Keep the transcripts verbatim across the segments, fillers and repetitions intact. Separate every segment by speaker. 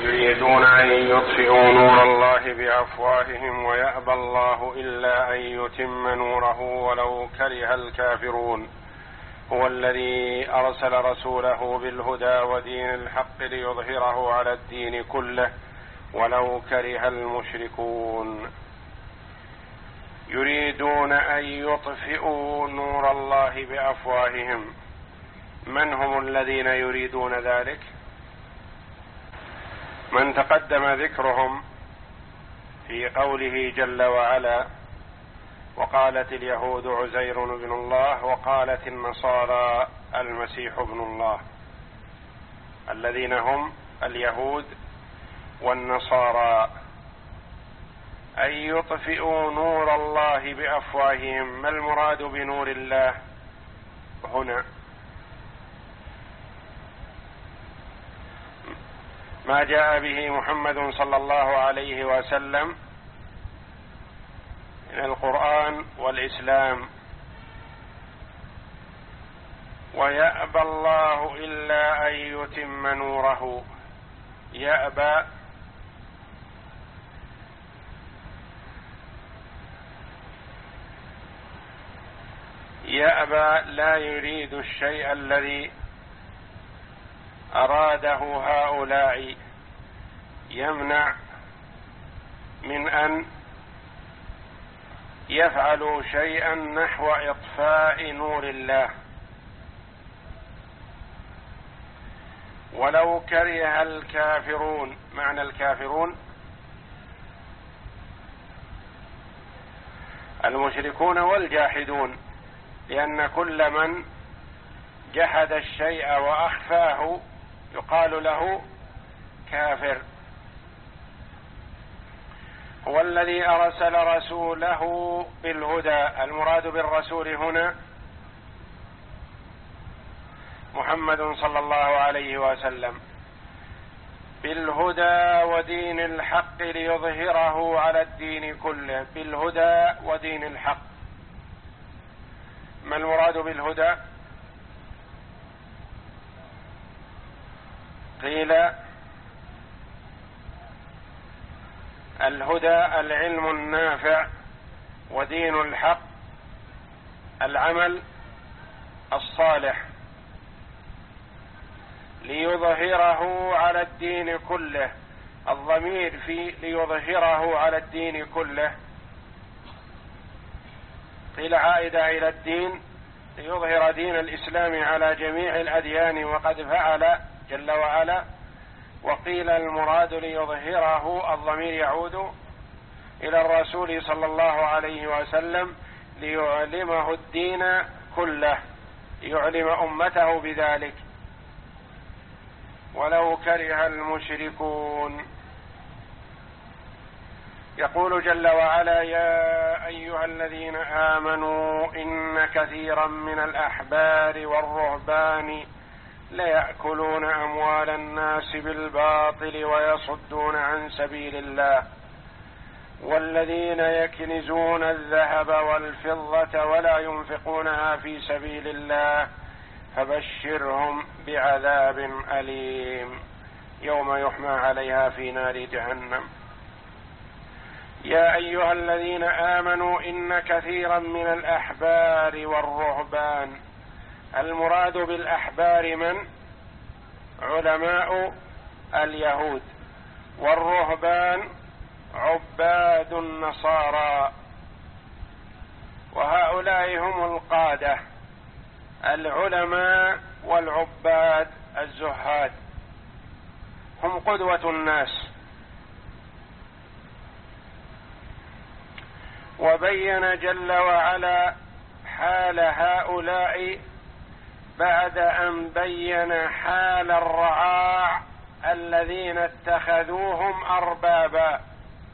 Speaker 1: يريدون أن يطفئوا نور الله بأفواههم ويأبى الله إلا أن يتم نوره ولو كره الكافرون. هو الذي أرسل رسوله بالهدى ودين الحق ليظهره على الدين كله ولو كره المشركون. يريدون أن يطفئوا نور الله بأفواههم. من هم الذين يريدون ذلك؟ من تقدم ذكرهم في قوله جل وعلا: وقالت اليهود عزير ابن الله وقالت النصارى المسيح ابن الله، الذين هم اليهود والنصارى. أن يطفئوا نور الله بأفواههم. ما المراد بنور الله هنا؟ ما جاء به محمد صلى الله عليه وسلم من القرآن والإسلام. ويأبى الله إلا أن يتم نوره. يأبى يأبى لا يريد الشيء الذي أراده هؤلاء، يمنع من أن يفعلوا شيئا نحو إطفاء نور الله ولو كره الكافرون. معنى الكافرون المشركون والجاحدون، لأن كل من جحد الشيء وأخفاه يقال له كافر. هو الذي أرسل رسوله بالهدى. المراد بالرسول هنا محمد صلى الله عليه وسلم، بالهدى ودين الحق ليظهره على الدين كله. بالهدى ودين الحق. ما المراد بالهدى؟ قيل الهدى العلم النافع، ودين الحق العمل الصالح، ليظهره على الدين كله. الضمير في ليظهره على الدين كله قيل عائدة إلى الدين، ليظهر دين الإسلام على جميع الأديان وقد فعل جل وعلا. وقيل المراد ليظهره الضمير يعود إلى الرسول صلى الله عليه وسلم ليعلمه الدين كله، يعلم أمته بذلك ولو كره المشركون. يقول جل وعلا: يا أيها الذين آمنوا إن كثيرا من الأحبار والرهبان ليأكلون أموال الناس بالباطل ويصدون عن سبيل الله والذين يكنزون الذهب والفضة ولا ينفقونها في سبيل الله فبشرهم بعذاب أليم يوم يحمى عليها في نار جهنم. يا أيها الذين آمنوا إن كثيرا من الأحبار والرهبان. المراد بالأحبار من؟ علماء اليهود، والرهبان عباد النصارى، وهؤلاء هم القادة العلماء والعباد الزهاد، هم قدوة الناس. وبين جل وعلا حال هؤلاء بعد أن بين حال الرعاع الذين اتخذوهم أربابا،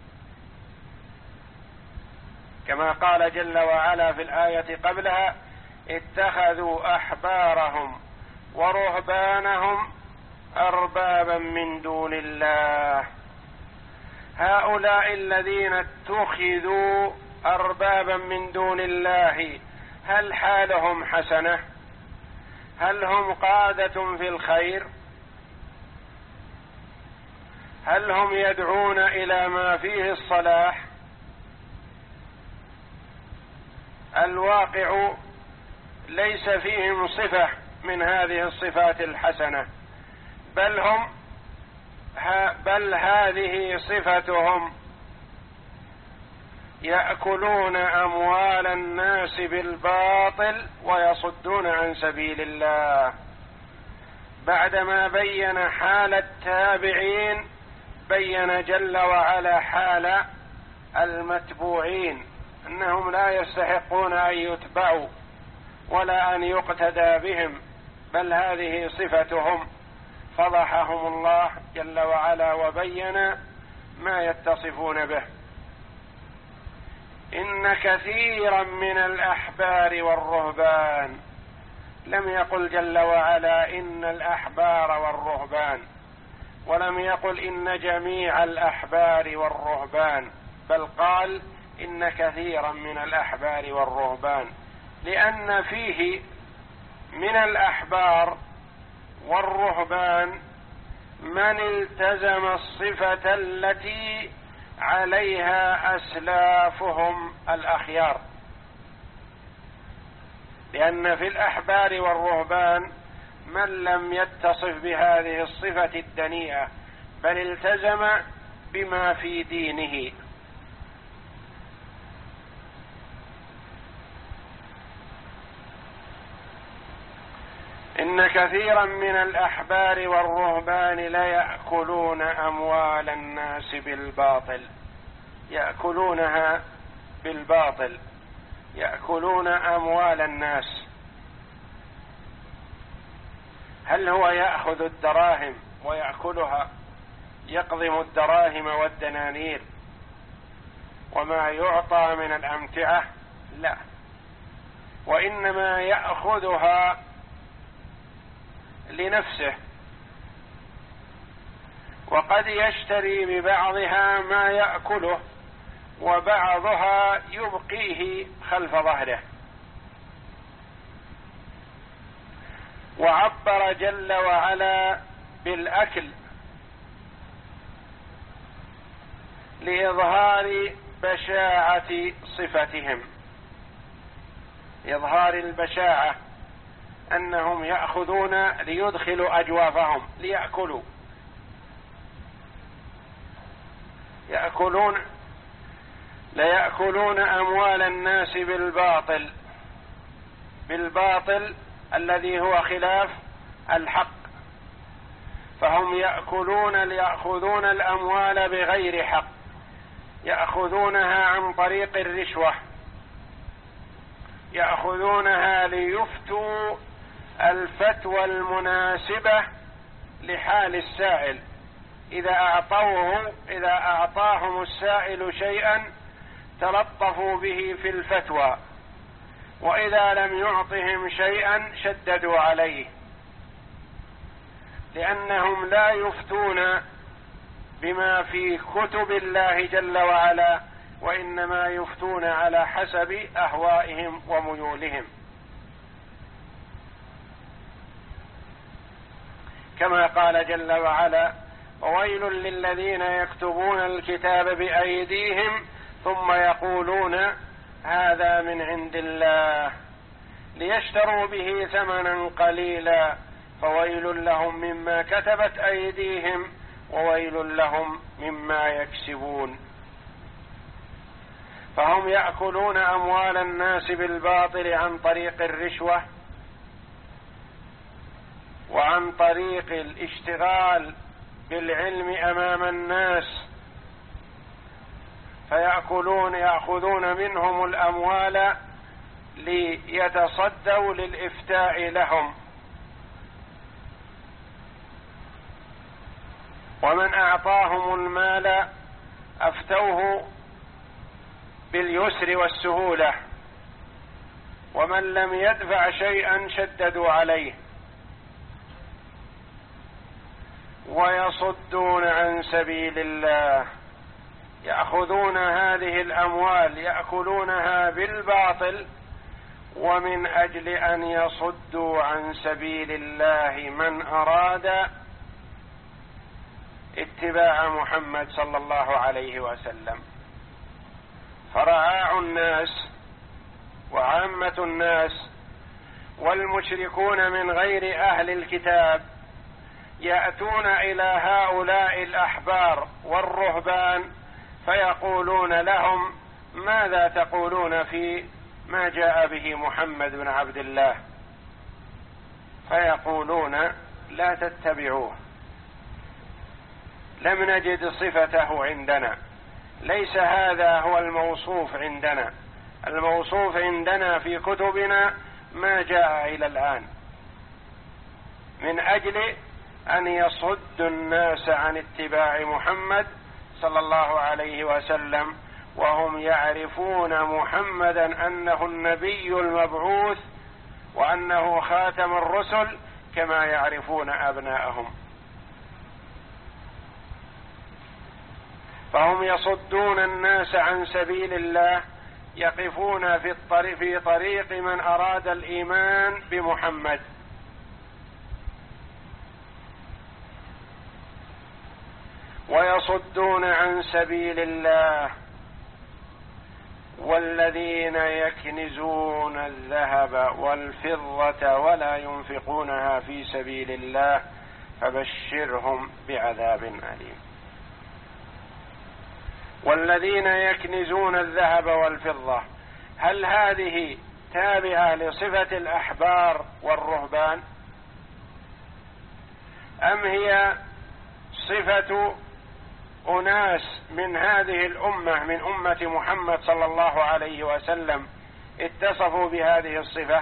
Speaker 1: كما قال جل وعلا في الآية قبلها: اتخذوا أحبارهم ورهبانهم أربابا من دون الله. هؤلاء الذين اتخذوا أربابا من دون الله هل حالهم حسنة؟ هل هم قادة في الخير؟ هل هم يدعون إلى ما فيه الصلاح؟ الواقع ليس فيهم صفة من هذه الصفات الحسنة، بل هم بل هذه صفتهم، يأكلون أموال الناس بالباطل ويصدون عن سبيل الله. بعدما بين حال التابعين بين جل وعلا حال المتبوعين، أنهم لا يستحقون أن يتبعوا ولا أن يقتدى بهم، بل هذه صفتهم. فضحهم الله جل وعلا وبين ما يتصفون به. إن كثيرا من الأحبار والرهبان، لم يقل جل وعلا إن الأحبار والرهبان، ولم يقل إن جميع الأحبار والرهبان، بل قال إن كثيرا من الأحبار والرهبان، لأن فيه من الأحبار والرهبان من التزم الصفة التي عليها أسلافهم الأخيار. لأن في الأحبار والرهبان من لم يتصف بهذه الصفة الدنيئة، بل التزم بما في دينه. إن كثيرا من الأحبار والرهبان ليأكلون أموال الناس بالباطل، يأكلونها بالباطل، يأكلون أموال الناس. هل هو يأخذ الدراهم ويأكلها، يقضم الدراهم والدنانير وما يعطى من الأمتعة؟ لا، وإنما يأخذها لنفسه، وقد يشتري ببعضها ما يأكله وبعضها يبقيه خلف ظهره. وعبر جل وعلا بالأكل لإظهار بشاعة صفتهم، إظهار البشاعة، أنهم يأخذون ليدخلوا أجوافهم ليأكلوا، يأكلون ليأكلون أموال الناس بالباطل، بالباطل الذي هو خلاف الحق. فهم يأكلون ليأخذون الأموال بغير حق، يأخذونها عن طريق الرشوة، يأخذونها ليفتوا الفتوى المناسبة لحال السائل. إذا أعطوه إذا أعطاهم السائل شيئا تلطفوا به في الفتوى، وإذا لم يعطهم شيئا شددوا عليه، لأنهم لا يفتون بما في كتب الله جل وعلا، وإنما يفتون على حسب أهوائهم وميولهم. كما قال جل وعلا: وويل للذين يكتبون الكتاب بأيديهم ثم يقولون هذا من عند الله ليشتروا به ثمنا قليلا فويل لهم مما كتبت أيديهم وويل لهم مما يكسبون. فهم يأكلون أموال الناس بالباطل عن طريق الرشوة وعن طريق الاشتغال بالعلم أمام الناس، فيأكلون يأخذون منهم الأموال ليتصدوا للإفتاء لهم. ومن أعطاهم المال أفتوه باليسر والسهولة، ومن لم يدفع شيئا شددوا عليه. ويصدون عن سبيل الله، يأخذون هذه الأموال يأكلونها بالباطل، ومن أجل أن يصدوا عن سبيل الله من أراد اتباع محمد صلى الله عليه وسلم. فرعاع الناس وعامة الناس والمشركون من غير أهل الكتاب يأتون إلى هؤلاء الأحبار والرهبان فيقولون لهم: ماذا تقولون في ما جاء به محمد بن عبد الله؟ فيقولون: لا تتبعوه، لم نجد صفته عندنا، ليس هذا هو الموصوف عندنا، الموصوف عندنا في كتبنا ما جاء إلى الآن، من أجل أن يصد الناس عن اتباع محمد صلى الله عليه وسلم، وهم يعرفون محمدا أنه النبي المبعوث وأنه خاتم الرسل كما يعرفون أبناءهم. فهم يصدون الناس عن سبيل الله، يقفون في الطريق في طريق من أراد الإيمان بمحمد. ويصدون عن سبيل الله. والذين يكنزون الذهب والفضة ولا ينفقونها في سبيل الله فبشرهم بعذاب أليم. والذين يكنزون الذهب والفضة، هل هذه تابعة لصفة الأحبار والرهبان، أم هي صفة أناس من هذه الأمة من أمة محمد صلى الله عليه وسلم اتصفوا بهذه الصفة،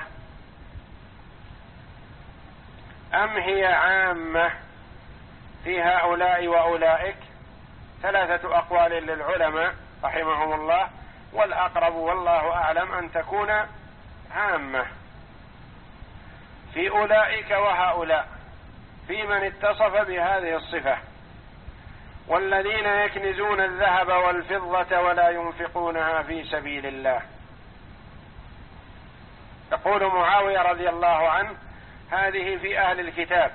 Speaker 1: أم هي عامة في هؤلاء وأولئك؟ ثلاثة أقوال للعلماء رحمهم الله، والأقرب والله أعلم أن تكون عامة في أولئك وهؤلاء، في من اتصف بهذه الصفة. والذين يكنزون الذهب والفضة ولا ينفقونها في سبيل الله. يقول معاوية رضي الله عنه: هذه في أهل الكتاب.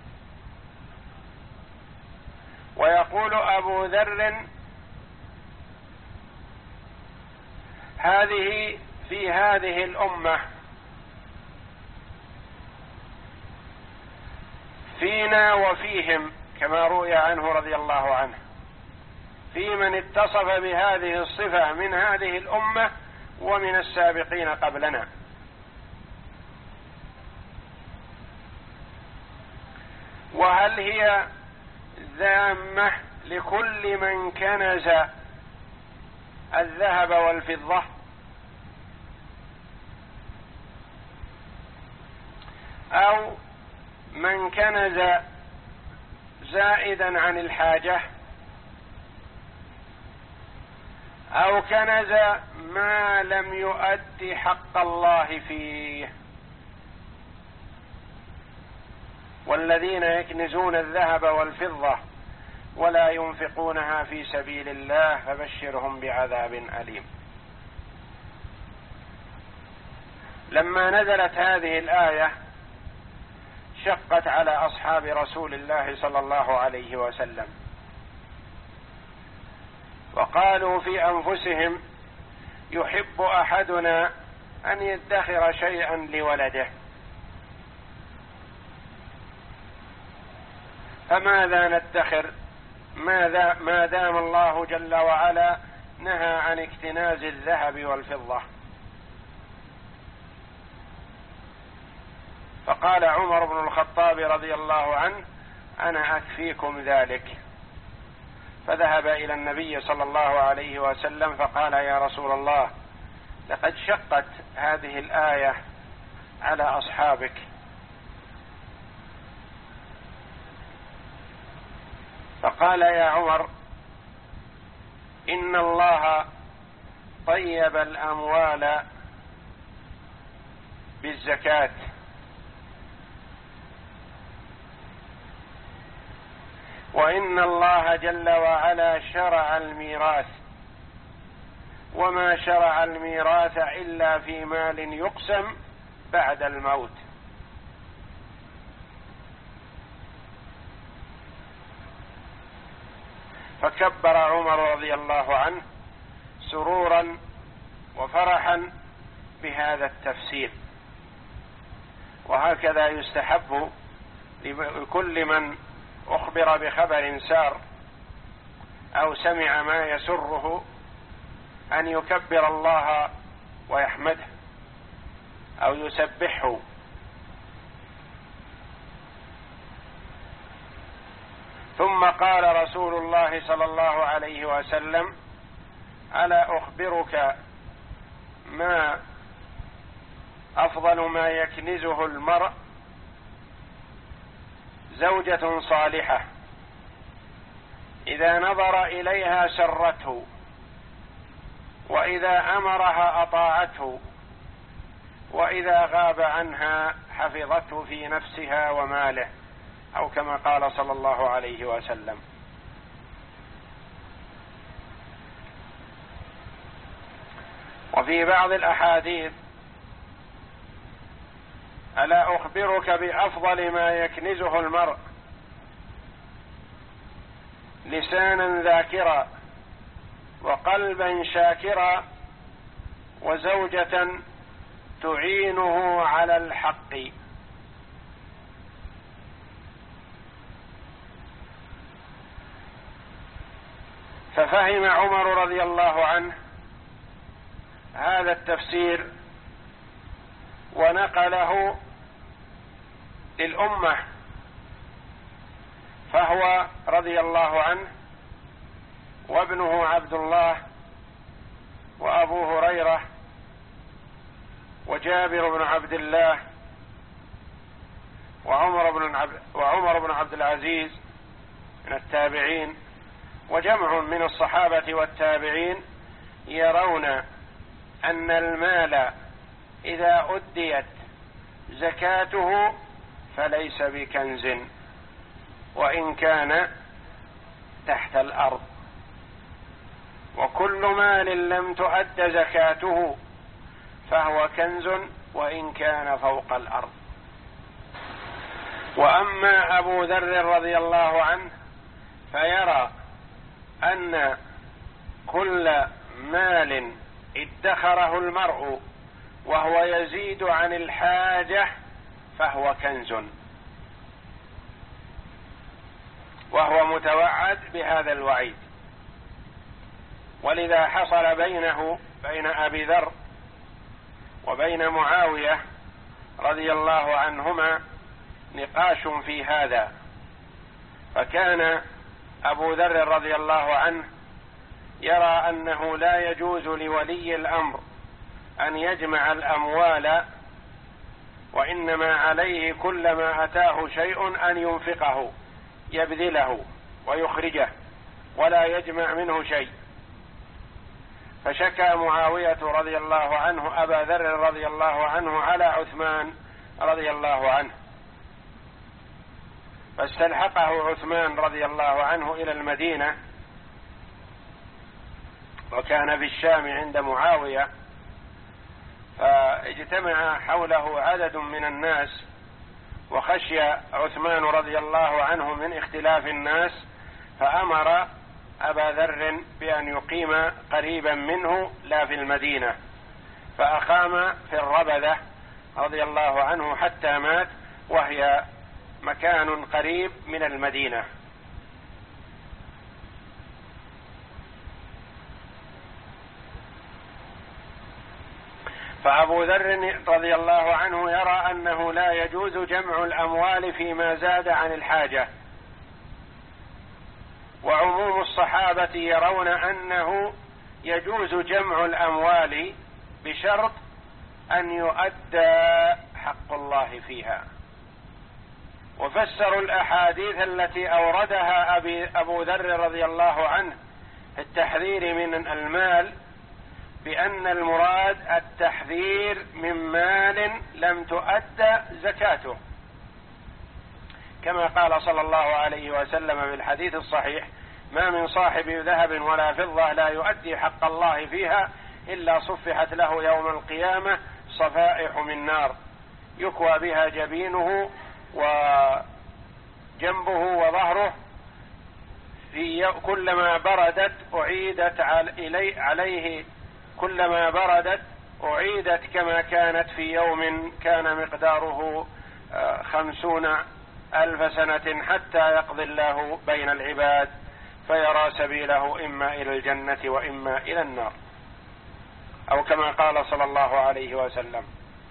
Speaker 1: ويقول أبو ذر: هذه في هذه الأمة، فينا وفيهم، كما روي عنه رضي الله عنه، في من اتصف بهذه الصفة من هذه الأمة ومن السابقين قبلنا. وهل هي ذامة لكل من كنز الذهب والفضة، أو من كنز زائدا عن الحاجة، أو كنز ما لم يؤد حق الله فيه؟ والذين يكنزون الذهب والفضة ولا ينفقونها في سبيل الله فبشرهم بعذاب أليم. لما نزلت هذه الآية شقت على أصحاب رسول الله صلى الله عليه وسلم، وقالوا في أنفسهم: يحب أحدنا أن يدخر شيئا لولده، فماذا ندخر ماذا ما دام الله جل وعلا نهى عن اكتناز الذهب والفضة؟ فقال عمر بن الخطاب رضي الله عنه: أنا أكفيكم ذلك. فذهب إلى النبي صلى الله عليه وسلم فقال: يا رسول الله، لقد شقت هذه الآية على أصحابك. فقال: يا عمر، إن الله طيب الأموال بالزكاة، وإن الله جل وعلا شرع الميراث، وما شرع الميراث إلا في مال يقسم بعد الموت. فكبر عمر رضي الله عنه سرورا وفرحا بهذا التفسير. وهكذا يستحب لكل من أخبر بخبر سار أو سمع ما يسره أن يكبر الله ويحمده أو يسبحه. ثم قال رسول الله صلى الله عليه وسلم: ألا أخبرك ما أفضل ما يكنزه المرء؟ زوجة صالحة إذا نظر إليها سرته، وإذا أمرها أطاعته، وإذا غاب عنها حفظته في نفسها وماله، أو كما قال صلى الله عليه وسلم. وفي بعض الأحاديث: ألا أخبرك بأفضل ما يكنزه المرء؟ لسانا ذاكرا، وقلبا شاكرا، وزوجة تعينه على الحق. ففهم عمر رضي الله عنه هذا التفسير ونقله للأمة، فهو رضي الله عنه وابنه عبد الله وأبو هريرة وجابر بن عبد الله وعمر بن عبد وعمر بن عبد العزيز من التابعين، وجمع من الصحابة والتابعين يرون أن المال إذا أديت زكاته فليس بكنز وإن كان تحت الأرض، وكل مال لم تؤد زكاته فهو كنز وإن كان فوق الأرض. وأما أبو ذر رضي الله عنه فيرى أن كل مال ادخره المرء وهو يزيد عن الحاجة فهو كنز، وهو متوعد بهذا الوعيد. ولذا حصل بينه بين أبي ذر وبين معاوية رضي الله عنهما نقاش في هذا، فكان أبو ذر رضي الله عنه يرى أنه لا يجوز لولي الأمر أن يجمع الأموال، وإنما عليه كلما أتاه شيء أن ينفقه، يبذله ويخرجه ولا يجمع منه شيء. فشكى معاوية رضي الله عنه أبا ذر رضي الله عنه على عثمان رضي الله عنه، فاستلحقه عثمان رضي الله عنه إلى المدينة، وكان في الشام عند معاوية، فاجتمع حوله عدد من الناس، وخشي عثمان رضي الله عنه من اختلاف الناس، فأمر أبا ذر بأن يقيم قريبا منه لا في المدينة، فأقام في الربذة رضي الله عنه حتى مات، وهي مكان قريب من المدينة. فأبو ذر رضي الله عنه يرى أنه لا يجوز جمع الأموال فيما زاد عن الحاجة، وعموم الصحابة يرون أنه يجوز جمع الأموال بشرط أن يؤدى حق الله فيها. وفسروا الأحاديث التي أوردها أبي أبو ذر رضي الله عنه في التحذير من المال بأن المراد التحذير من مال لم تؤد زكاته، كما قال صلى الله عليه وسلم في الحديث الصحيح: ما من صاحب ذهب ولا فضة لا يؤدي حق الله فيها إلا صفحت له يوم القيامة صفائح من نار يكوى بها جبينه وجنبه وظهره في كلما بردت أعيدت عليه كلما بردت أعيدت كما كانت في يوم كان مقداره خمسون ألف سنة حتى يقضي الله بين العباد فيرى سبيله إما إلى الجنة وإما إلى النار، أو كما قال صلى الله عليه وسلم.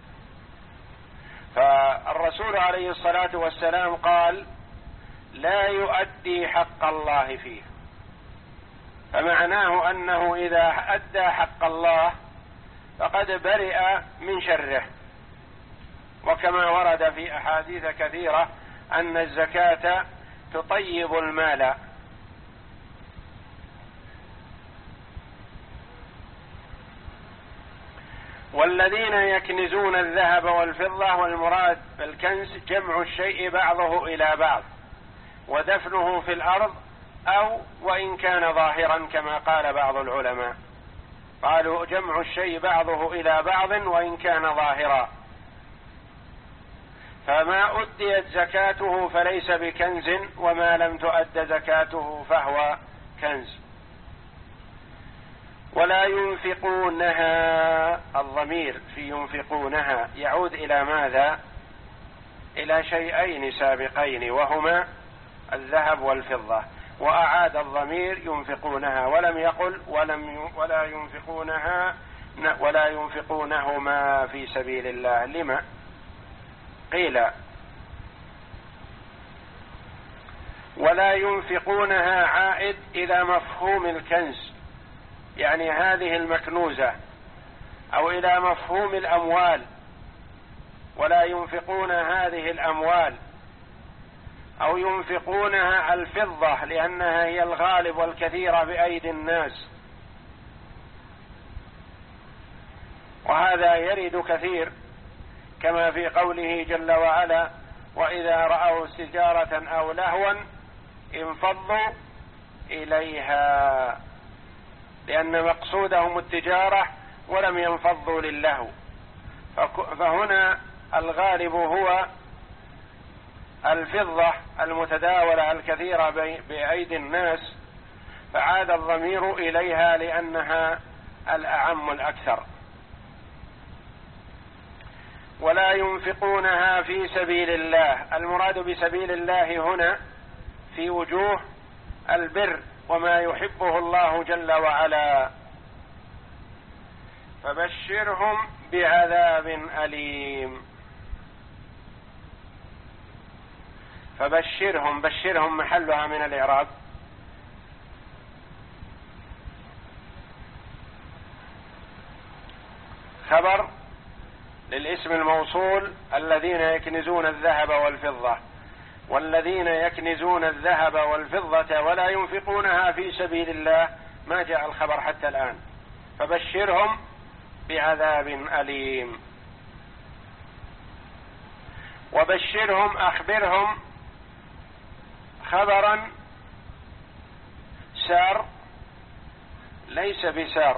Speaker 1: فالرسول عليه الصلاة والسلام قال: لا يؤدي حق الله فيه، فمعناه أنه إذا أدى حق الله فقد برئ من شره، وكما ورد في أحاديث كثيرة أن الزكاة تطيب المال. والذين يكنزون الذهب والفضة، والمراد بالكنز جمع الشيء بعضه إلى بعض ودفنه في الأرض، أو وإن كان ظاهرا كما قال بعض العلماء، قالوا جمع الشيء بعضه إلى بعض وإن كان ظاهرا. فما أديت زكاته فليس بكنز، وما لم تؤد زكاته فهو كنز. ولا ينفقونها، الضمير في ينفقونها يعود إلى ماذا؟ إلى شيئين سابقين وهما الذهب والفضة، وأعاد الضمير ينفقونها ولم يقل ولم ولا ينفقونها ولا ينفقونهما في سبيل الله. لما؟ قيل ولا ينفقونها عائد إلى مفهوم الكنز، يعني هذه المكنوزة، أو إلى مفهوم الأموال، ولا ينفقون هذه الأموال، أو ينفقونها الفضة لأنها هي الغالب والكثيرة بأيدي الناس. وهذا يرد كثير كما في قوله جل وعلا: وإذا رأوا تجارة أو لهوا انفضوا إليها، لأن مقصودهم التجارة ولم ينفضوا للهو. فهنا الغالب هو الفضة المتداولة الكثيرة بأيدي الناس، فعاد الضمير إليها لأنها الأعم الأكثر. ولا ينفقونها في سبيل الله، المراد بسبيل الله هنا في وجوه البر وما يحبه الله جل وعلا. فبشرهم بعذاب أليم. فبشرهم، بشرهم محلها من الإعراب خبر للاسم الموصول الذين يكنزون الذهب والفضة. والذين يكنزون الذهب والفضة ولا ينفقونها في سبيل الله، ما جاء الخبر حتى الآن. فبشرهم بعذاب أليم. وبشرهم أخبرهم خبرا سار ليس بسار،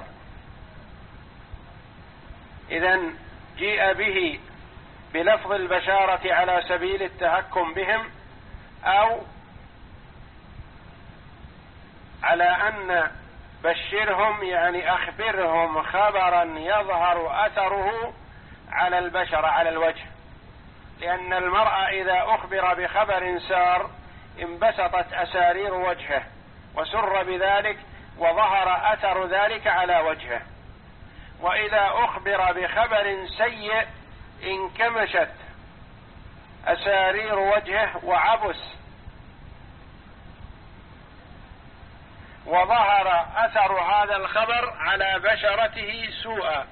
Speaker 1: إذن جيء به بلفظ البشارة على سبيل التهكم بهم، أو على أن بشرهم يعني أخبرهم خبرا يظهر أثره على البشر على الوجه، لأن المرء إذا أخبر بخبر سار انبسطت أسارير وجهه وسر بذلك وظهر أثر ذلك على وجهه، وإذا أخبر بخبر سيء انكمشت أسارير وجهه وعبس وظهر أثر هذا الخبر على بشرته سوءا.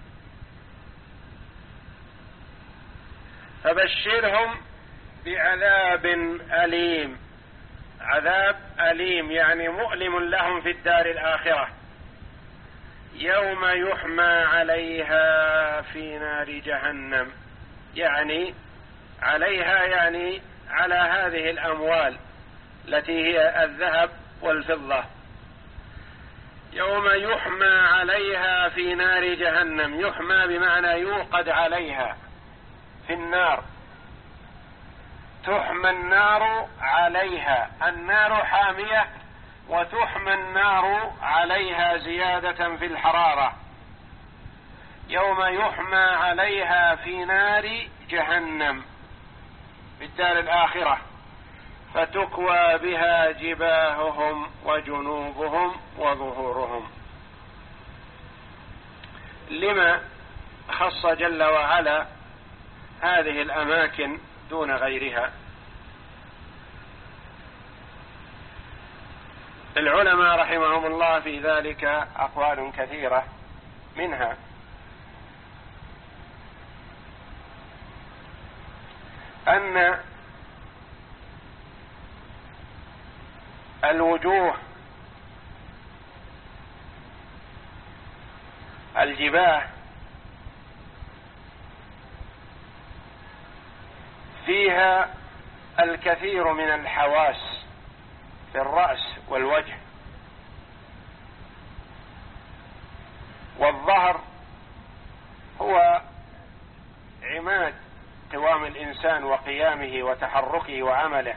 Speaker 1: فبشرهم بعذاب أليم، عذاب أليم يعني مؤلم لهم في الدار الآخرة، يوم يحمى عليها في نار جهنم، يعني عليها يعني على هذه الأموال التي هي الذهب والفضة. يوم يحمى عليها في نار جهنم، يحمى بمعنى يوقد عليها في النار، تحمى النار عليها، النار حامية وتحمى النار عليها زيادة في الحرارة يوم يحمى عليها في نار جهنم في الدار الآخرة، فتكوى بها جباههم وجنوبهم وظهورهم. لما خص جل وعلا هذه الأماكن دون غيرها؟ العلماء رحمهم الله في ذلك أقوال كثيرة، منها أن الوجوه الجباه فيها الكثير من الحواس في الرأس والوجه، والظهر هو عماد قوام الإنسان وقيامه وتحركه وعمله،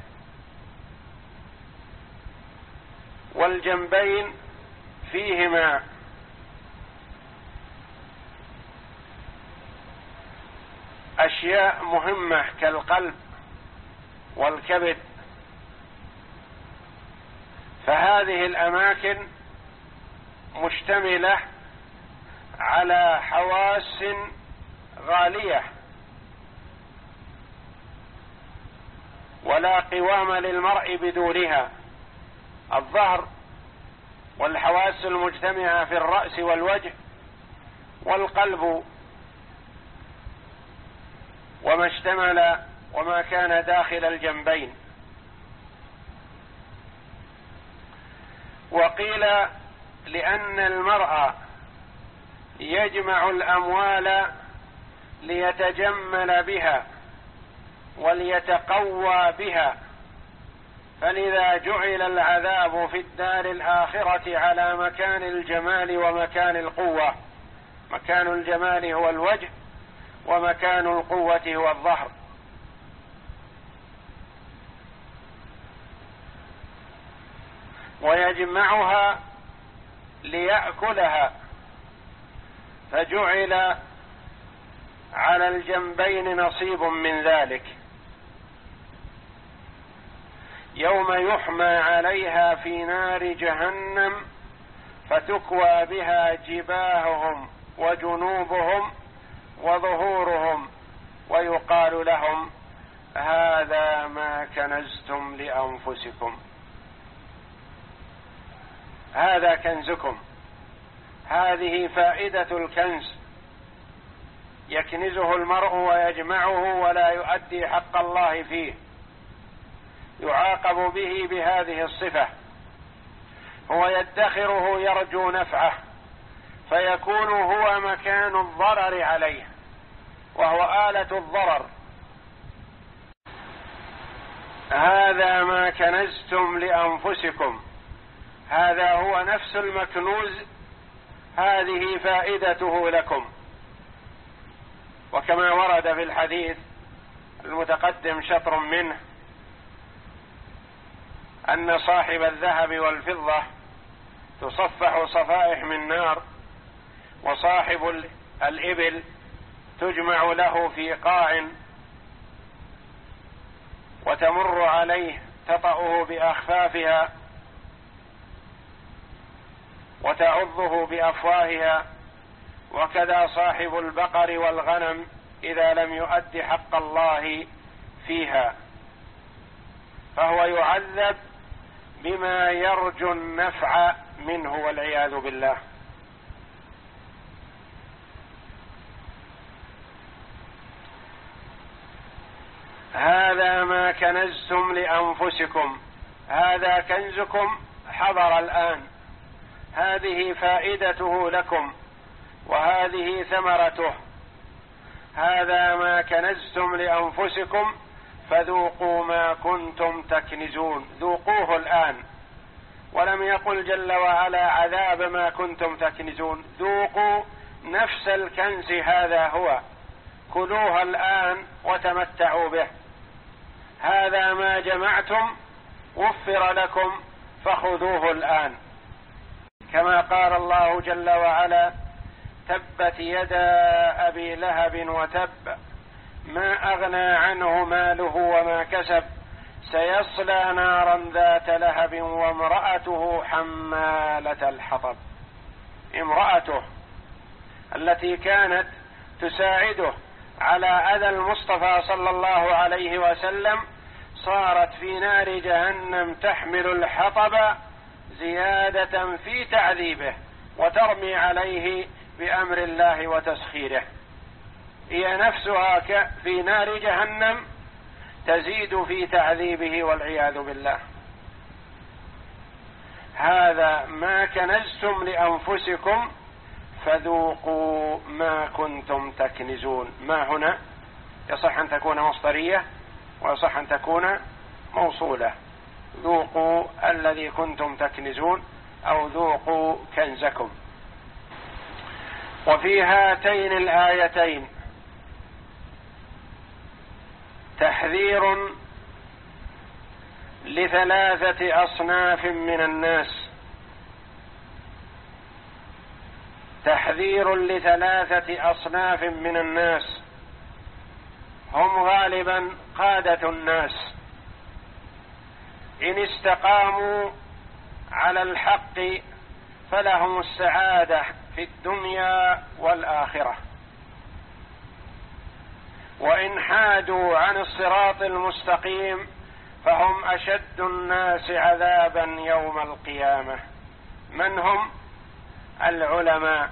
Speaker 1: والجنبين فيهما أشياء مهمة كالقلب والكبد. فهذه الأماكن مشتملة على حواس غالية، ولا قوام للمرء بدونها. الظهر والحواس المجتمعة في الرأس والوجه، والقلب وما اشتمل وما كان داخل الجنبين. وقيل لأن المرء يجمع الأموال ليتجمل بها وليتقوى بها، فلذا جعل العذاب في الدار الآخرة على مكان الجمال ومكان القوة. مكان الجمال هو الوجه، ومكان القوة هو الظهر. ويجمعها ليأكلها، فجعل على الجنبين نصيب من ذلك. يوم يحمى عليها في نار جهنم فتكوى بها جباههم وجنوبهم وظهورهم، ويقال لهم هذا ما كنزتم لأنفسكم، هذا كنزكم. هذه فائدة الكنز، يكنزه المرء ويجمعه ولا يؤدي حق الله فيه، يعاقب به بهذه الصفة. هو يدخره يرجو نفعه، فيكون هو مكان الضرر عليه، وهو آلة الضرر. هذا ما كنزتم لأنفسكم، هذا هو نفس المكنوز، هذه فائدته لكم. وكما ورد في الحديث المتقدم شطر منه أن صاحب الذهب والفضة تصفح صفائح من نار، وصاحب الإبل تجمع له في قاع وتمر عليه تطأه بأخفافها وتعضه بأفواهها، وكذا صاحب البقر والغنم إذا لم يؤد حق الله فيها، فهو يعذب بما يرجو النفع منه والعياذ بالله. هذا ما كنزتم لأنفسكم، هذا كنزكم حضر الآن، هذه فائدته لكم، وهذه ثمرته. هذا ما كنزتم لأنفسكم فذوقوا ما كنتم تكنزون، ذوقوه الآن. ولم يقل جل وعلا عذاب ما كنتم تكنزون، ذوقوا نفس الكنز، هذا هو، كلوه الآن وتمتعوا به. هذا ما جمعتم وفر لكم فخذوه الآن، كما قال الله جل وعلا: تبت يدا أبي لهب وتب ما أغنى عنه ماله وما كسب سيصلى نارا ذات لهب وامرأته حمالة الحطب. امرأته التي كانت تساعده على أذى المصطفى صلى الله عليه وسلم صارت في نار جهنم تحمل الحطب زيادة في تعذيبه وترمي عليه بأمر الله وتسخيره. هي نفسها في نار جهنم تزيد في تعذيبه والعياذ بالله. هذا ما كنزتم لأنفسكم فذوقوا ما كنتم تكنزون. ما هنا يصح أن تكون مصدرية ويصح أن تكون موصولة. ذوقوا الذي كنتم تكنزون أو ذوقوا كنزكم. وفي هاتين الآيتين تحذير لثلاثة أصناف من الناس. تحذير لثلاثة أصناف من الناس هم غالبا قادة الناس، إن استقاموا على الحق فلهم السعادة في الدنيا والآخرة، وإن حادوا عن الصراط المستقيم فهم أشد الناس عذابا يوم القيامة. من هم؟ العلماء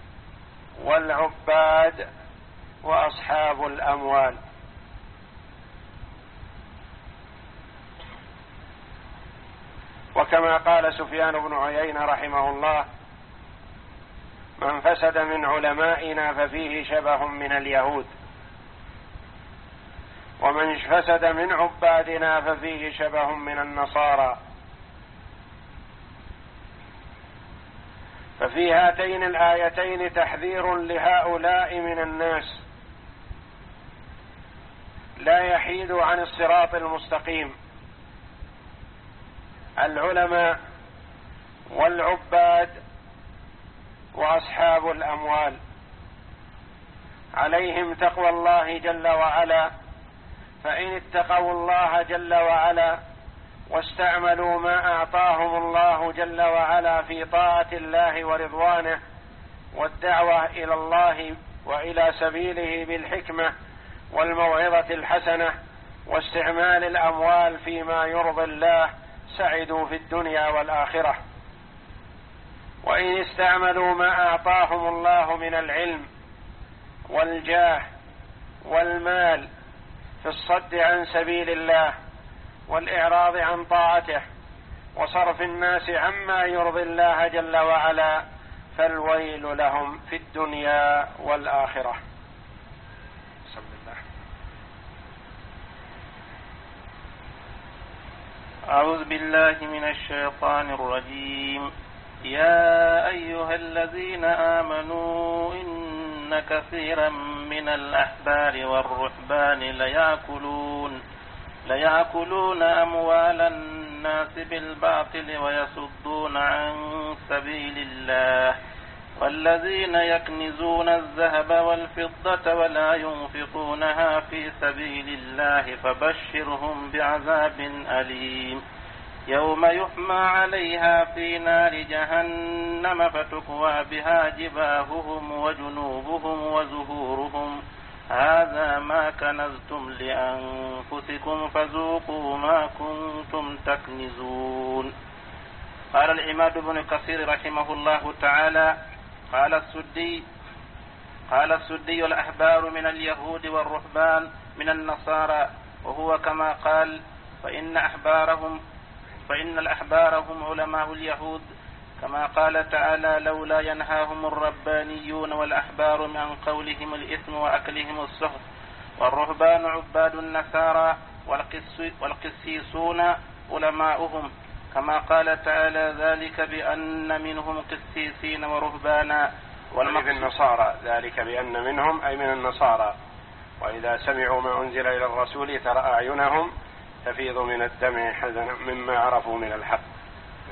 Speaker 1: والعباد وأصحاب الأموال. وكما قال سفيان بن عيينة رحمه الله: من فسد من علمائنا ففيه شبه من اليهود، ومن فسد من عبادنا ففيه شبه من النصارى. ففي هاتين الآيتين تحذير لهؤلاء من الناس لا يحيد عن الصراط المستقيم، العلماء والعباد وأصحاب الأموال. عليهم تقوى الله جل وعلا، فإن اتقوا الله جل وعلا واستعملوا ما أعطاهم الله جل وعلا في طاعة الله ورضوانه والدعوة إلى الله وإلى سبيله بالحكمة والموعظة الحسنة واستعمال الأموال فيما يرضي الله، سعدوا في الدنيا والآخرة. وإن استعملوا ما أعطاهم الله من العلم والجاه والمال في الصد عن سبيل الله والإعراض عن طاعته وصرف الناس عما يرضي الله جل وعلا، فالويل لهم في الدنيا والآخرة. بسم الله.
Speaker 2: أعوذ بالله من الشيطان الرجيم. يا أيها الذين آمنوا إن كثيرا من الأحبار والرهبان ليأكلون ليأكلون أموال الناس بالباطل ويصدون عن سبيل الله، والذين يكنزون الذهب والفضة ولا ينفقونها في سبيل الله فبشرهم بعذاب أليم يوم يحمى عليها في نار جهنم فتكوى بها جباههم وجنوبهم وزهورهم هذا ما كنزتم لأنفسكم فذوقوا ما كنتم تكنزون. قال العماد بن كثير رحمه الله تعالى: قال السدي قال السدي الأحبار من اليهود والرهبان من النصارى، وهو كما قال: فإن أحبارهم فإن الأحبار هم علماء اليهود، كما قال تعالى: لولا ينهاهم الربانيون والأحبار عن قولهم الإثم وأكلهم السحت، والرهبان عباد النصارى والقسيسون علماؤهم، كما قال تعالى: ذلك بأن منهم قسيسين ورهبانا.
Speaker 1: والمقصود النصارى، ذلك بأن منهم أي من النصارى، وإذا سمعوا ما أنزل إلى الرسول ترى أعينهم تفيض من الدمع حزنا مما عرفوا من الحق.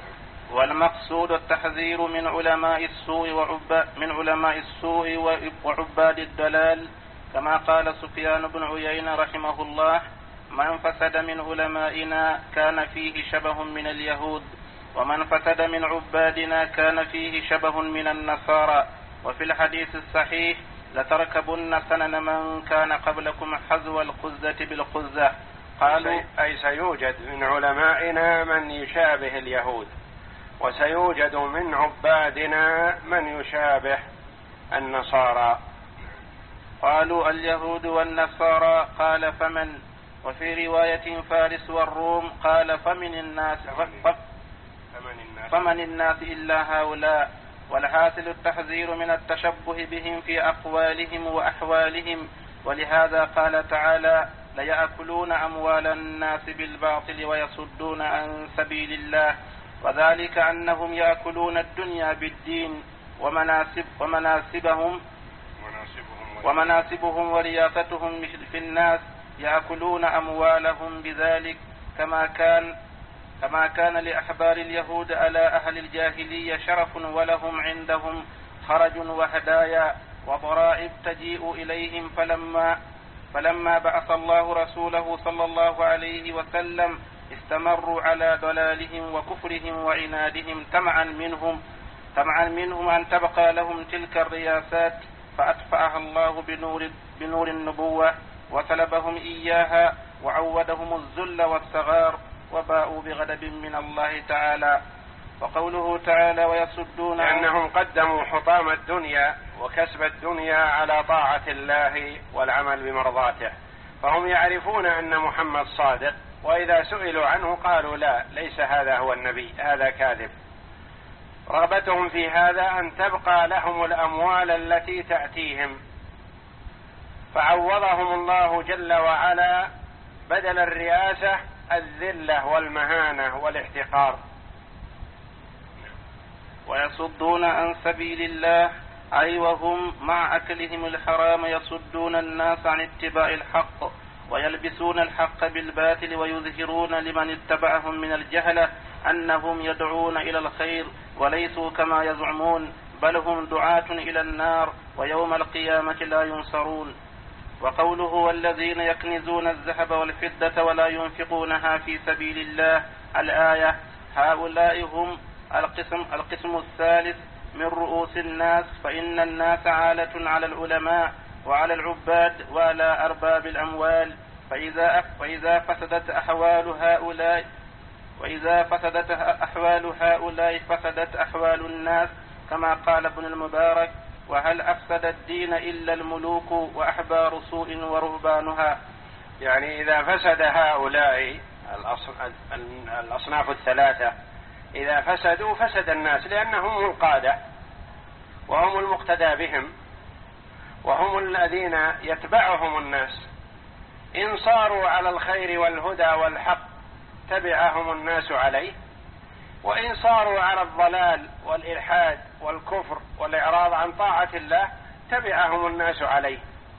Speaker 2: والمقصود التحذير من علماء السوء وعباد من علماء السوء وعباد الضلال، كما قال سفيان بن عيينة رحمه الله: من فسد من علمائنا كان فيه شبه من اليهود، ومن فسد من عبادنا كان فيه شبه من النصارى. وفي الحديث الصحيح: لتركبن سنن من كان قبلكم حذو القزة بالقزة.
Speaker 1: قالوا أي سيوجد من علمائنا من يشابه اليهود، وسيوجد من عبادنا من يشابه النصارى.
Speaker 2: قالوا اليهود والنصارى، قال فمن؟ وفي رواية فارس والروم، قال فمن الناس فمن الناس إلا هؤلاء. والحاصل التحذير من التشبه بهم في أقوالهم وأحوالهم، ولهذا قال تعالى: ليأكلون أموال الناس بالباطل ويصدون عن سبيل الله، وذلك أنهم يأكلون الدنيا بالدين ومناسب ومناسبهم ومناسبهم ورياستهم في الناس، يأكلون أموالهم بذلك، كما كان كما كان لأحبار اليهود على أهل الجاهلية شرف، ولهم عندهم خرج وهدايا وضرائب تجيء إليهم، فلما فلما بعث الله رسوله صلى الله عليه وسلم استمروا على ضلالهم وكفرهم وعنادهم طمعا منهم طمعا منهم أن تبقى لهم تلك الرياسات، فأطفأها الله بنور, بنور النبوة وسلبهم إياها وعودهم الذل والصغار، وباءوا بغضب من الله تعالى. وقوله تعالى: ويصدون،
Speaker 1: لأنهم قدموا حطام الدنيا وكسب الدنيا على طاعة الله والعمل بمرضاته، فهم يعرفون أن محمد صادق، وإذا سئلوا عنه قالوا: لا، ليس هذا هو النبي، هذا كاذب. رغبتهم في هذا أن تبقى لهم الأموال التي تأتيهم، فعوضهم الله جل وعلا بدل الرئاسة الذلة والمهانة والاحتقار.
Speaker 2: ويصدون عن سبيل الله، أي وهم مع أكلهم الحرام يصدون الناس عن اتباع الحق، ويلبسون الحق بالباطل، ويظهرون لمن اتبعهم من الجهلة أنهم يدعون إلى الخير، وليسوا كما يزعمون، بل هم دعاة إلى النار، ويوم القيامة لا ينصرون. وقوله: والذين يكنزون الذهب والفضة ولا ينفقونها في سبيل الله، الآية، هؤلاء هم القسم, القسم الثالث من رؤوس الناس، فإن الناس عالة على العلماء وعلى العباد وعلى أرباب الأموال، فإذا, فإذا فسدت أحوال هؤلاء وإذا فسدت أحوال هؤلاء فسدت أحوال الناس، كما قال ابن المبارك: وهل أفسد الدين إلا الملوك وأحبار سوء ورهبانها.
Speaker 1: يعني إذا فسد هؤلاء الأصناف الثلاثة، إذا فسدوا فسد الناس، لأنهم هم القادة وهم المقتدى بهم وهم الذين يتبعهم الناس. إن صاروا على الخير والهدى والحق تبعهم الناس عليه، وإن صاروا على الضلال والإلحاد والكفر والإعراض عن طاعة الله تبعهم الناس عليه.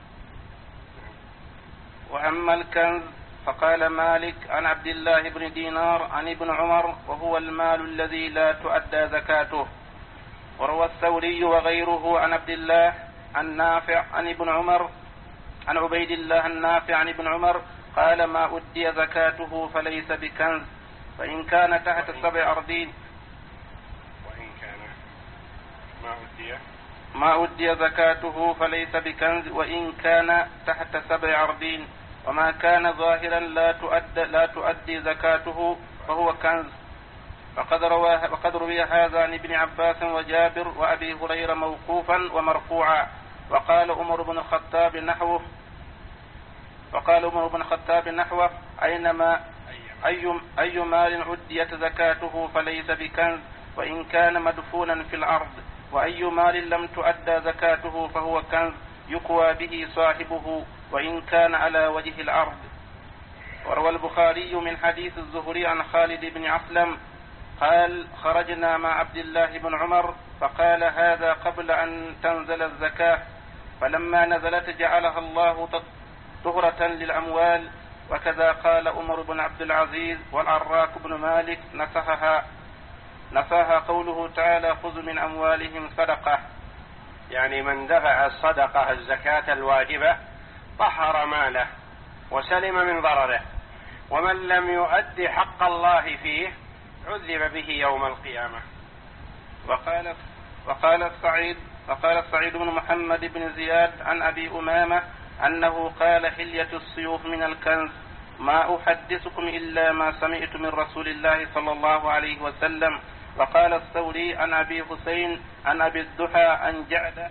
Speaker 2: وأما الكنز فقال مالك عن عبد الله بن دينار عن ابن عمر: وهو المال الذي لا تؤدى زكاته. وروى الثوري وغيره عن عبد الله النافع عن ابن عمر عن عبيد الله النافع عن ابن عمر قال: ما أدي زكاته فليس بكنز، فإن كان تحت سبع أرضين
Speaker 1: وإن كان ما أدي
Speaker 2: ما أدي زكاته فليس بكنز، وإن كان تحت سبع أرضين، وما كان ظاهرا لا تؤدي, لا تؤدي زكاته فهو كنز. وقد روى, وقد روي هذا عن ابن عباس وجابر وأبي هريرة موقوفا ومرفوعا. وقال عمر بن الخطاب نحوه وقال عمر بن الخطاب نحوه أينما أي, أي مال عديت زكاته فليس بكنز، وإن كان مدفونا في الأرض، وأي مال لم تؤدى زكاته فهو كنز يكوى به صاحبه وإن كان على وجه الأرض. وروى البخاري من حديث الزهري عن خالد بن عسلم قال: خرجنا مع عبد الله بن عمر فقال: هذا قبل أن تنزل الزكاة، فلما نزلت جعلها الله طهرة للأموال. وكذا قال عمر بن عبد العزيز والعراك بن مالك نسخها. نفاها قوله تعالى خذ من أموالهم صدقة،
Speaker 1: يعني من دفع الصدقة الزكاة الواجبة طهر ماله وسلم من ضرره، ومن لم يؤد حق الله فيه عذب به يوم القيامة.
Speaker 2: وقال وقال السعيد وقال السعيد بن محمد بن زياد عن أبي أمامة أنه قال حلية السيوف من الكنز، ما أحدثكم إلا ما سمعت من رسول الله صلى الله عليه وسلم. وقال الثوري عن أبي حسين عن أبي الضحى عن جعد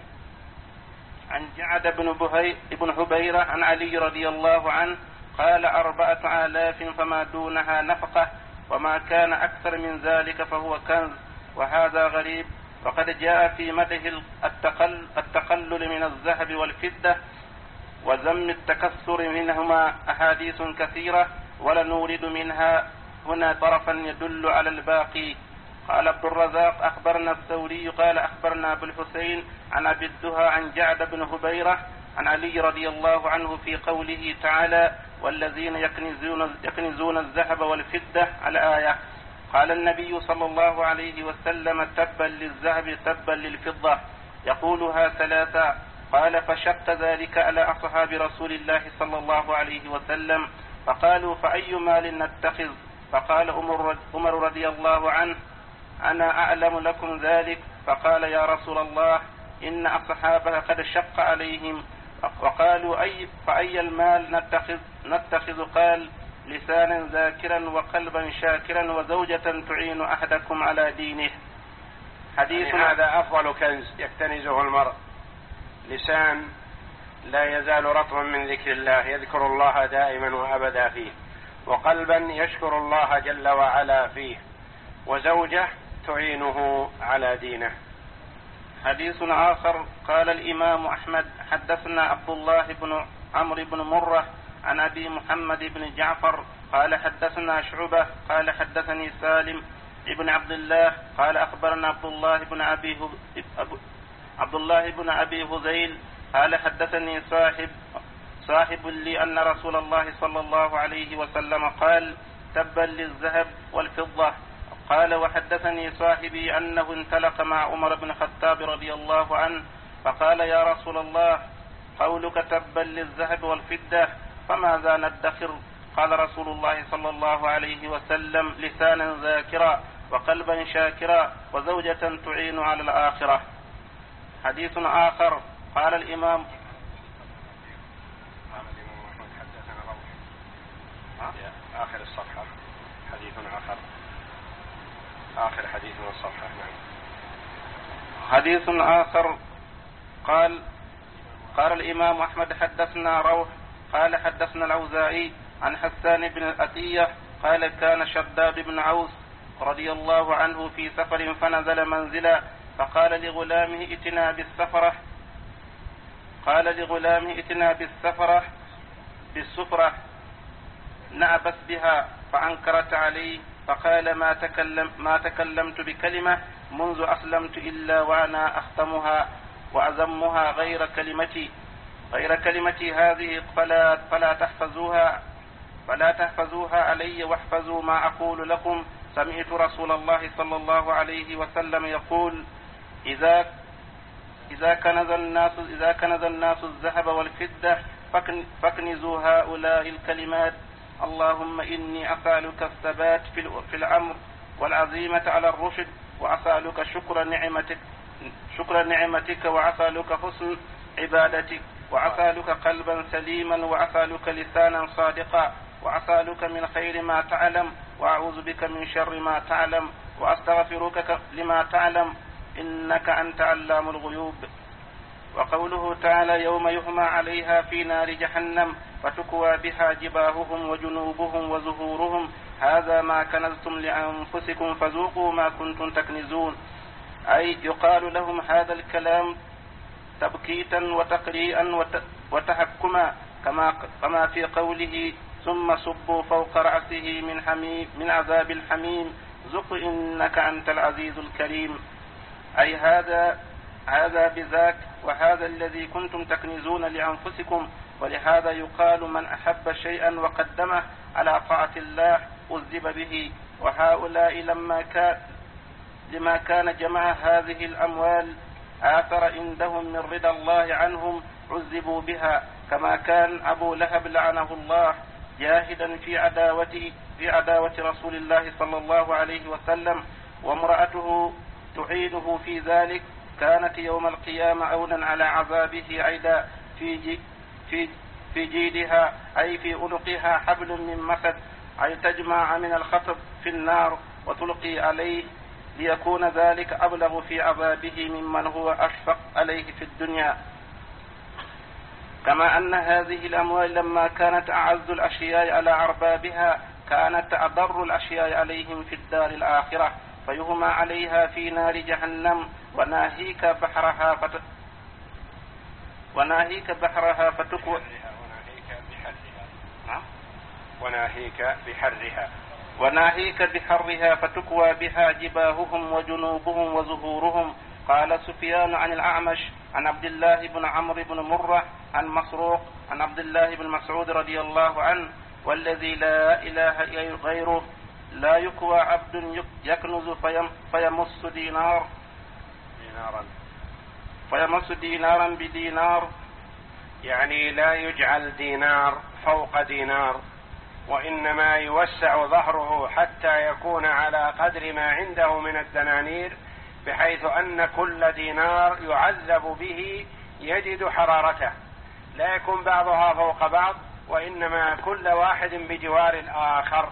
Speaker 2: عن جعد بن بهي بن حبيرة عن علي رضي الله عنه قال أربعة آلاف فما دونها نفقة، وما كان أكثر من ذلك فهو كنز. وهذا غريب، وقد جاء في مده التقل التقلل من الذهب والفضة وذم التكثر منهما أحاديث كثيرة، ولنورد منها هنا طرفا يدل على الباقي. قال عبد الرزاق أخبرنا الثوري قال أخبرنا أبو الحسين عن أبي الدهى عن جعد بن هبيرة عن علي رضي الله عنه في قوله تعالى والذين يكنزون, يكنزون الذهب والفضة الآية. قال النبي صلى الله عليه وسلم تبا للذهب تبا للفضة، يقولها ثلاثة. قال فشق ذلك على أصحاب رسول الله صلى الله عليه وسلم، فقالوا فأي مال نتخذ؟ فقال عمر رضي الله عنه أنا أعلم لكم ذلك. فقال يا رسول الله إن أصحابها قد شق عليهم. وقالوا أي فأي المال نتخذ, نتخذ قال لسانا ذاكرا وقلبا شاكرا وزوجة تعين أحدكم على دينه.
Speaker 1: حديث يعني هذا أفضل كنز يكتنزه المرء، لسان لا يزال رطبا من ذكر الله يذكر الله دائما وأبدا فيه، وقلبا يشكر الله جل وعلا فيه، وزوجة تعينه على دينه.
Speaker 2: حديث آخر قال الإمام أحمد حدثنا عبد الله بن عمرو بن مرة عن أبي محمد بن جعفر قال حدثنا شعبة قال حدثني سالم ابن عبد الله قال أخبرنا عبد الله بن أبي عبد الله بن أبي هذيل قال حدثني صاحب صاحب لي أن رسول الله صلى الله عليه وسلم قال تبا للذهب والفضة. قال وحدثني صاحبي أنه انطلق مع عمر بن الخطاب رضي الله عنه فقال يا رسول الله قولك تبا للذهب والفضة فماذا ندخر؟ قال رسول الله صلى الله عليه وسلم لسانا ذاكرا وقلبا شاكرا وزوجة تعين على الآخرة. حديث آخر قال الإمام
Speaker 1: آخر الصفحة حديث آخر آخر حديث من الصفحة. نعم.
Speaker 2: حديث آخر قال قال الإمام أحمد حدثنا روح قال حدثنا الأوزاعي عن حسان بن الأتية قال كان شداد بن عوس رضي الله عنه في سفر فنزل منزلا فقال لغلامه ائتنا بالسفرة قال لغلامه ائتنا بالسفرة بالسفرة نعبس بها فأنكرت عليه فقال ما تكلم ما تكلمت بكلمة منذ أسلمت إلا وأنا أختمها وأذمها غير كلمتي غير كلمتي هذه فلا فلا تحفظوها فلا تحفظوها علي واحفظوا ما أقول لكم. سمعت رسول الله صلى الله عليه وسلم يقول إذا إذا كنز الناس إذا كنز الناس الذهب والفضة فاكنزوا هؤلاء الكلمات اللهم إني أسألك الثبات في الأمر والعزيمة على الرشد وأسألك شكر نعمتك شكر نعمتك وأسألك حسن عبادتك وأسألك قلبا سليما وأسألك لسانا صادقا وأسألك من خير ما تعلم وأعوذ بك من شر ما تعلم وأستغفرك لما تعلم إنك أنت علام الغيوب. وقوله تعالى يوم يحمى عليها في نار جهنم فتكوى بها جباههم وجنوبهم وظهورهم هذا ما كنزتم لأنفسكم فذوقوا ما كنتم تكنزون، أي يقال لهم هذا الكلام تبكيتا وتقريئا وتحكما كما كما في قوله ثم صبوا فوق رأسه من حميم من عذاب الحميم ذق إنك أنت العزيز الكريم، أي هذا هذا بذاك وهذا الذي كنتم تكنزون لأنفسكم. ولهذا يقال من أحب شيئا وقدمه على طاعة الله أذب به. وهؤلاء لما كان لما كان جمع هذه الأموال آثر عندهم من رضا الله عنهم عذبوا بها، كما كان أبو لهب لعنه الله جاهدا في عداوته في عداوة رسول الله صلى الله عليه وسلم، وامرأته تعينه في ذلك، كانت يوم القيامة عونا على عذابه أيضا في جي في في جيدها أي في عنقها حبل من مسد، أي تجمع من الخطب في النار وتلقي عليه، ليكون ذلك أبلغ في عذابه ممن هو أشفق عليه في الدنيا. كما أن هذه الأموال لما كانت أعز الأشياء على أربابها كانت أضر الأشياء عليهم في الدار الآخرة، فيهمى عليها في نار جهنم، وناهيك بحرها فت... وناهيك بحرها فتكوى
Speaker 1: وناهيك بحرها
Speaker 2: وناهيك بحرها فتكوى بها جباههم وجنوبهم وزهورهم. قال سفيان عن الأعمش عن عبد الله بن عمرو بن مرة عن مسروق عن عبد الله بن مسعود رضي الله عنه: والذي لا إله غيره لا يكوى عبد يكنز فيم فيمس دينار
Speaker 1: دينارا
Speaker 2: فيمس دينارا بدينار،
Speaker 1: يعني لا يجعل دينار فوق دينار، وإنما يوسع ظهره حتى يكون على قدر ما عنده من الدنانير، بحيث أن كل دينار يعذب به يجد حرارته، لا يكون بعضها فوق بعض، وإنما كل واحد بجوار الآخر.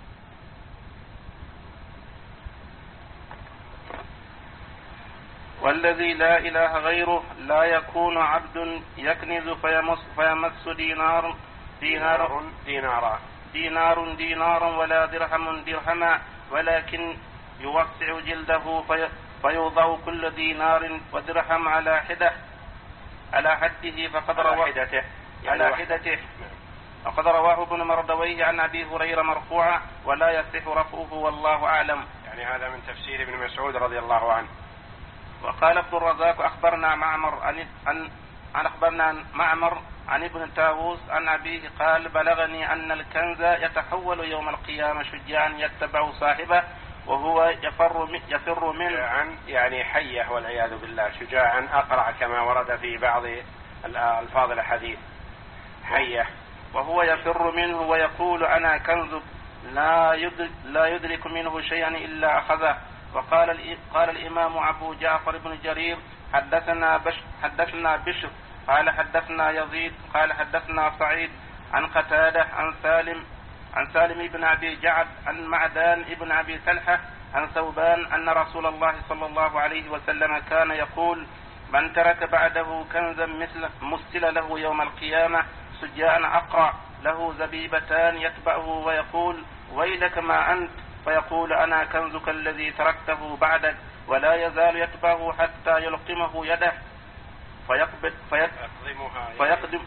Speaker 2: والذي لا إله غيره لا يكون عبد يكنز فيمس, فيمس دينار دينار
Speaker 1: دينارا
Speaker 2: دينار دينارا ولا درهم درهما، ولكن يوسع جلده في فيوضع كل دينار ودرهم على حده على حده فقد رواه
Speaker 1: حدته
Speaker 2: على حدته وقد رواه ابن مردويه عن أبي هريرة مرفوعا، ولا يصح رفعه والله أعلم.
Speaker 1: يعني هذا من تفسير ابن مسعود رضي الله عنه.
Speaker 2: وقال عبد الرزاق أخبرنا معمر عن عن عن أخبرنا معمر عن ابن طاووس عن أبيه قال: بلغني أن الكنز يتحول يوم القيامة شجاعا يتبع صاحبه وهو يفر يفر منه.
Speaker 1: شجاعا يعني حية والعياذ بالله، شجاعا أقرع كما ورد في بعض الألفاظ الحديث، حية
Speaker 2: وهو يفر منه ويقول: أنا كنزك، لا يدرك, لا يدرك منه شيئا إلا أخذه. وقال قال الإمام أبو جعفر بن جرير: حدثنا بشر حدثنا بشر قال حدثنا يزيد قال حدثنا سعيد عن قتادة عن سالم عن سالم بن أبي جعد عن معدان بن أبي سلحة عن ثوبان أن رسول الله صلى الله عليه وسلم كان يقول: من ترك بعده كنزا مثل مسل له يوم القيامة سجاء أقرع له زبيبتان يتبعه ويقول: ويلك ما أنت، فيقول: أنا كنزك الذي تركته بعدك، ولا يزال يتبعه حتى يلقمه يده فيقبض فيقدم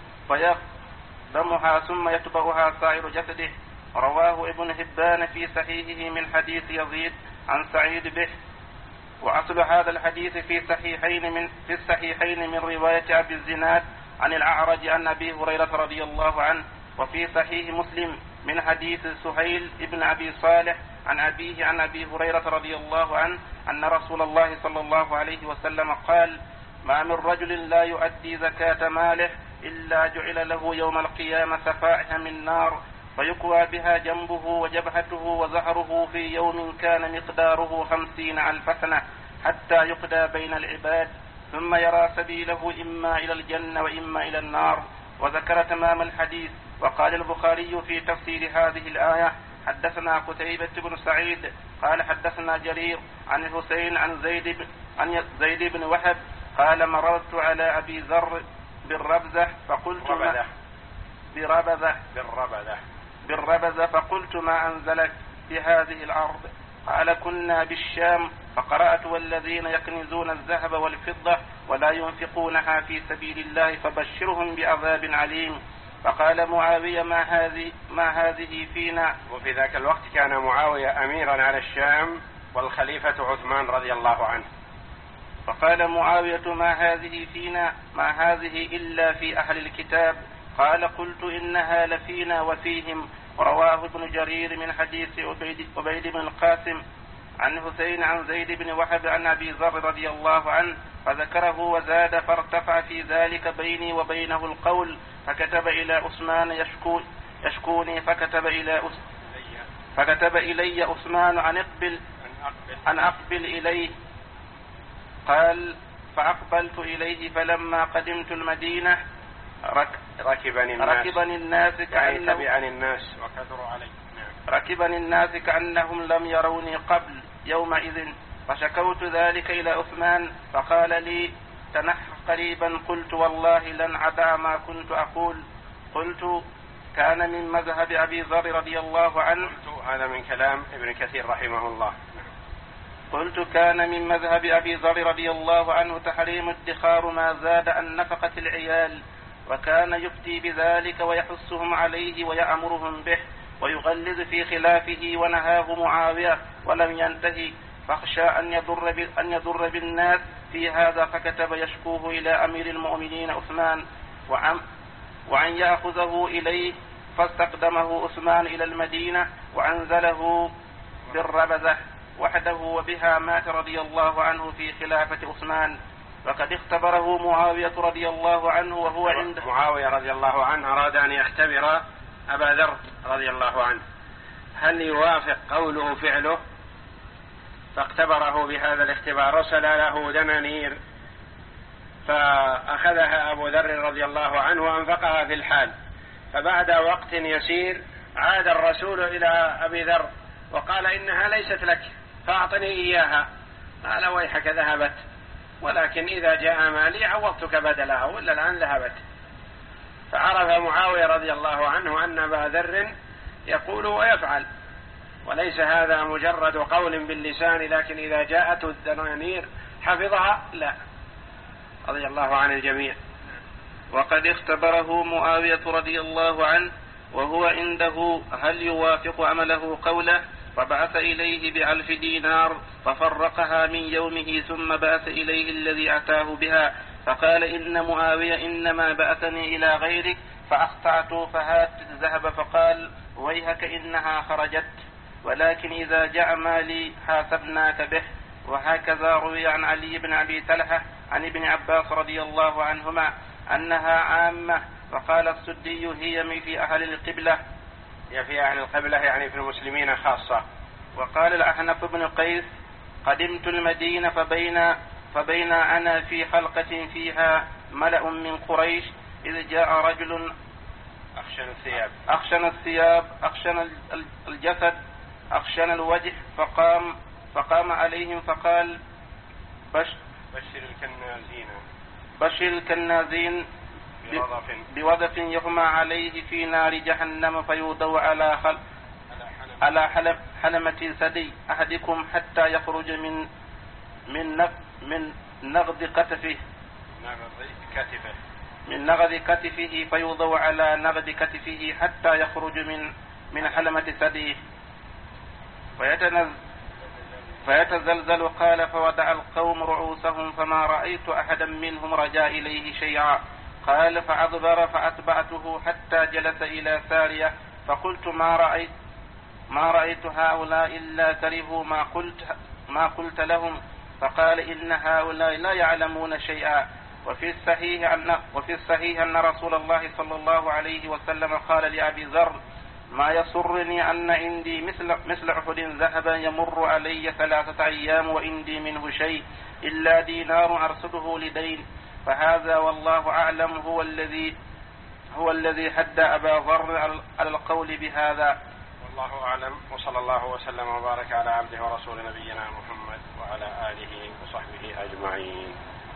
Speaker 2: فيقدمها ثم يتبعها سائر جسده. رواه ابن حبان في صحيحه من حديث يزيد عن سعيد به. وأصل هذا الحديث في صحيحين من في الصحيحين من رواية أبي الزناد عن الأعرج عن أبي هريرة رضي الله عنه، وفي صحيح مسلم من حديث سهيل ابن أبي صالح عن أبيه عن أبي هريرة رضي الله عنه أن رسول الله صلى الله عليه وسلم قال: ما من رجل لا يؤدي زكاة ماله إلا جعل له يوم القيامة سفائح من نار، فيكوى بها جنبه وجبهته وزهره في يوم كان مقداره خمسين ألف سنة حتى يقضى بين العباد، ثم يرى سبيله إما إلى الجنة وإما إلى النار. وذكر تمام الحديث. وقال البخاري في تفسير هذه الآية: حدثنا قتيبة بن سعيد قال حدثنا جرير عن الحسين عن زيد بن, عن زيد بن وهب قال: مررت على أبي ذر بالربزة فقلت ما بربزة بالربزة بالربزة فقلت: ما أنزلك بهذه الأرض؟ قال: كنا بالشام فقرأت: والذين يكنزون الذهب والفضة ولا ينفقونها في سبيل الله فبشرهم بعذاب عليم. فقال معاوية: ما هذه ما هذه فينا.
Speaker 1: وفي ذاك الوقت كان معاوية أميرا على الشام والخليفة عثمان رضي الله عنه.
Speaker 2: فقال معاوية: ما هذه فينا، ما هذه إلا في أهل الكتاب. قال: قلت: إنها لفينا وفيهم. رواه ابن جرير من حديث عبيد بن القاسم عن حسين عن زيد بن وهب عن أبي ذر رضي الله عنه فذكره وزاد فارتفع في ذلك بيني وبينه القول فكتب إلى عثمان يشكو يشكوني فكتب إلى فكتب إلي عثمان أن أقبل أن أقبل إليه. قال فأقبلت إليه فلما قدمت المدينة رك
Speaker 1: ركبني الناس,
Speaker 2: ركبني الناس
Speaker 1: كأنهم تبعني الناس وكثروا علي.
Speaker 2: ركبني الناس كأنهم لم يروني قبل يومئذ فشكوت ذلك إلى عثمان فقال لي تنح قريبا. قلت والله لن أدع ما كنت أقول. قلت كان من مذهب أبي ذر رضي الله عنه.
Speaker 1: هذا من كلام ابن كثير رحمه الله.
Speaker 2: قلت كان من مذهب أبي ذر رضي الله عنه تحريم ادخار ما زاد عن نفقة العيال وكان يفتي بذلك ويحثهم عليه ويأمرهم به ويغلظ في خلافه ونهاه معاوية ولم ينتهي فاخشى أن يضر, أن يضر بالناس في هذا فكتب يشكوه إلى أمير المؤمنين عثمان وعن, وأن يأخذه إليه فاستقدمه عثمان إلى المدينة وأنزله بالربذة وحده وبها مات رضي الله عنه في خلافة عثمان. وقد اختبره معاوية رضي الله عنه وهو عند
Speaker 1: معاوية رضي الله عنه أراد أن يختبر أبا ذر رضي الله عنه هل يوافق قوله فعله فاختبره بهذا الاختبار. رسل له دنانير فأخذها أبو ذر رضي الله عنه وأنفقها في الحال فبعد وقت يسير عاد الرسول إلى أبي ذر وقال إنها ليست لك فأعطني إياها. قال ويحك ذهبت ولكن إذا جاء مالي عوضتك بدلها ولا الآن ذهبت. فعرف معاوية رضي الله عنه أن أبا ذر يقول ويفعل وليس هذا مجرد قول باللسان لكن إذا جاءته الدنانير حفظها لا رضي الله عن الجميع.
Speaker 2: وقد اختبره معاوية رضي الله عنه وهو عنده هل يوافق عمله قوله فبعث إليه بألف دينار ففرقها من يومه ثم بعث إليه الذي أتاه بها فقال إن معاوية إنما بعثني إلى غيرك فأخطأت فهات الذهب فقال ويهك إنها خرجت ولكن إذا جاء مالي حاسبناك به. وهكذا روي عن علي بن أبي طلحة عن ابن عباس رضي الله عنهما أنها عامة. وقال السدي هي في أهل القبلة
Speaker 1: هي في أهل القبلة يعني في المسلمين خاصة.
Speaker 2: وقال الأحنف بن قيس قدمت المدينة فبين, فبين أنا في حلقة فيها ملأ من قريش إذ جاء رجل
Speaker 1: أخشن الثياب
Speaker 2: أخشن الثياب أخشن الجسد أخشن الوجه فقام فقام عليهم فقال بش
Speaker 1: بشر الكنازين
Speaker 2: بشر الكنازين
Speaker 1: بوظف,
Speaker 2: بوظف يغمى عليه في نار جهنم فيوضع على خل على حلم حلمة ثدي أحدكم حتى يخرج من من نغ من نغض كتفه
Speaker 1: كتفه
Speaker 2: من نغض كتفه فيوضع على نغض كتفه حتى يخرج من من حلمة ثديه فيتنزل فيتزلزل. قال فوضع القوم رؤوسهم فما رأيت أحدا منهم رجا إليه شيئا. قال فأدبر فأتبعته حتى جلس إلى سارية فقلت ما رأيت ما رأيت هؤلاء إلا كرهوا ما قلت ما قلت لهم. فقال إن هؤلاء لا يعلمون شيئا. وفي الصحيح أن وفي الصحيح أن رسول الله صلى الله عليه وسلم قال لأبي ذر ما يسرني أن عندي مثل مثل أحد ذهبا يمر علي ثلاثة أيام وعندي منه شيء إلا دينار أرصده لدين. فهذا والله أعلم هو الذي هو الذي حد أبا ذر على القول بهذا.
Speaker 1: والله أعلم. وصلى الله وسلم وبارك على عبده ورسول نبينا محمد وعلى آله وصحبه أجمعين.